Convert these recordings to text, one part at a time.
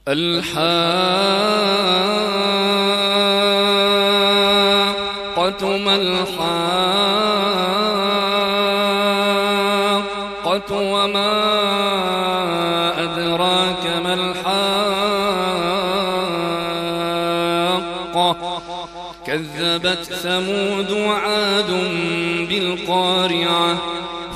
الحاقة ما الحاقة وما أدراك ما الحاقة كذبت ثمود وعاد بالقارعة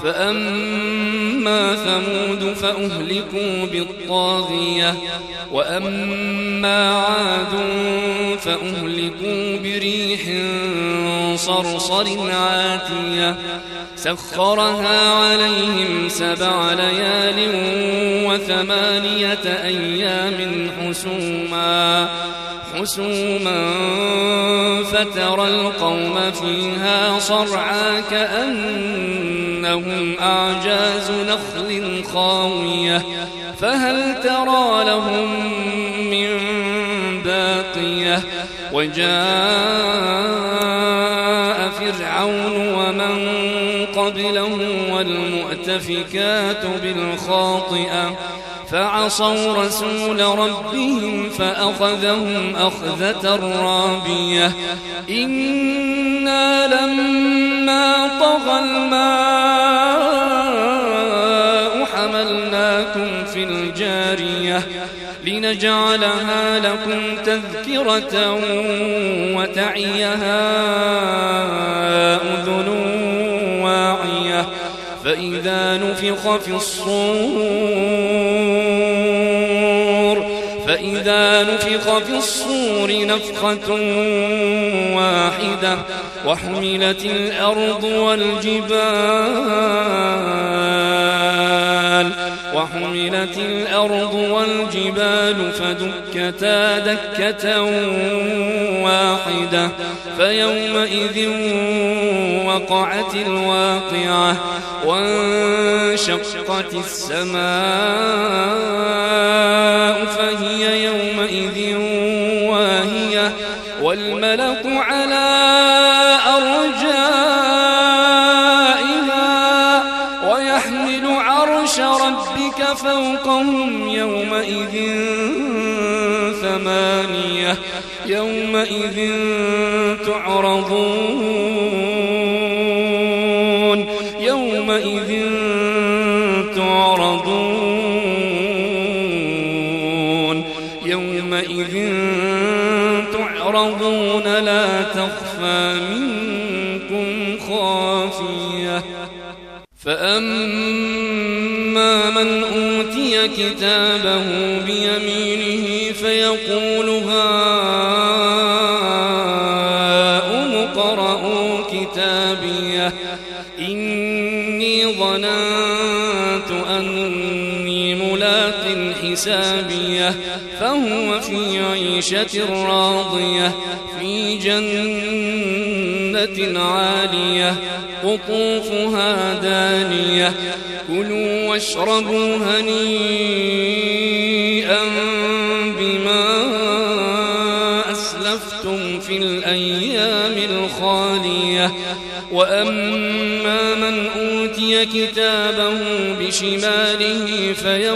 فأما ثمود فأهلكوا بالطاغية وأما عاد فأهلكوا بريح صرصر عاتية سخرها عليهم 7 ليال و8 أيام حسوما فترى القوم فيها صرعى كأنهم أعجاز نخل خاوية فهل ترى لهم من باقية وجاء فرعون ومن قبله والمؤتفكات بالخاطئة فعصوا رسول ربهم فأخذهم أخذة رابية إنا لما طغى الماء حملناكم في الجارية لنجعلها لكم تذكرة وتعيها أذن واعية فإذا نفخ في الصور نفخة واحدة وحملت الأرض والجبال فدكتا دكة واحدة فيومئذ وقعت الواقعة وانشقت السماء فهي يومئذ واهية والملك على أرجائها ويحمل عرش ربك فوقهم يومئذ 8 يومئذ تعرضون لا تخفى منكم خافية فأما من أوتي كتابه بيمينه فيقول هاؤم اقرءوا كتابيه إني ظننت أني ملاق حسابيه فهو في عيشة راضية في جنة عالية قطوفها دانية كلوا واشربوا هنيئا بما أسلفتم في الأيام الخالية وأما من أوتي كتابه بشماله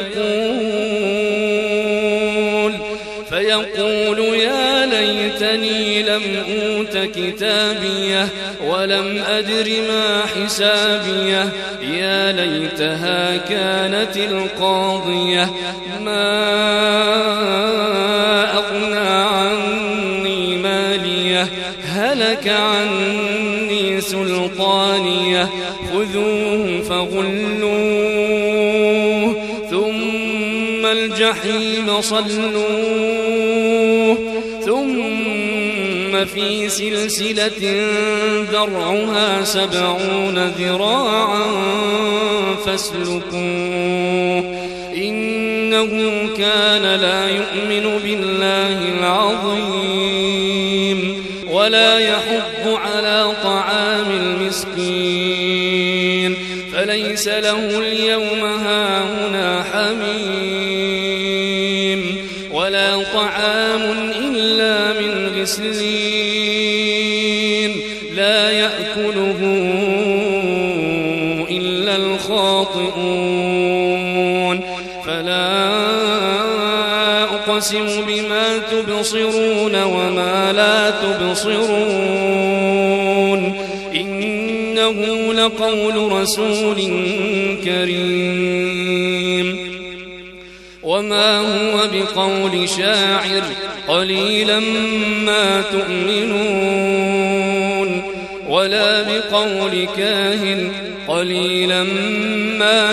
فيقول يا ليتني لم أوت كتابيه ولم أدر ما حسابيه يا ليتها كانت القاضية ما أغنى عني ماليه هلك عني سلطانيه خذوه فغلوه ثم الجحيم صلوه ثم في سلسلة ذرعها 70 ذراعا فاسلكوه إنه كان لا يؤمن بالله العظيم ولا يحض على طعام المسكين فليس له اليوم هاهنا حميم ولا طعام إلا من غسلين لا يأكله إلا الخاطئون فلا أقسم بما تبصرون وما لا تبصرون إنه لقول رسول كريم وما هو بقول شاعر قليلا ما تؤمنون ولا بقول كاهن قليلا ما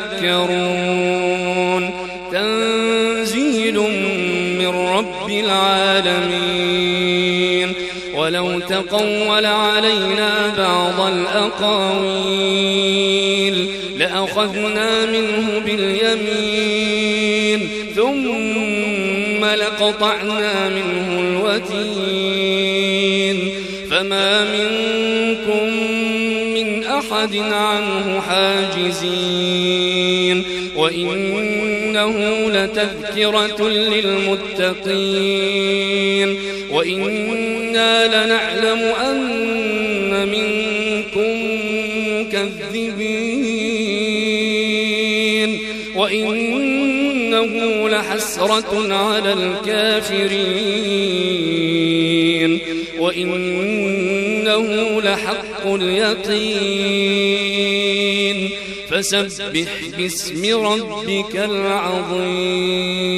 تذكرون تنزيل من رب العالمين ولو تقول علينا بعض الأقاويل لأخذنا منه باليمين ثم لقطعنا منه الوتين فما منكم من أحد عنه حاجزين وإنه لتذكرة للمتقين وإنا لنعلم أن منكم مكذبين وإنه لحسرة على الكافرين وإنه لحق اليقين فسبح باسم ربك العظيم.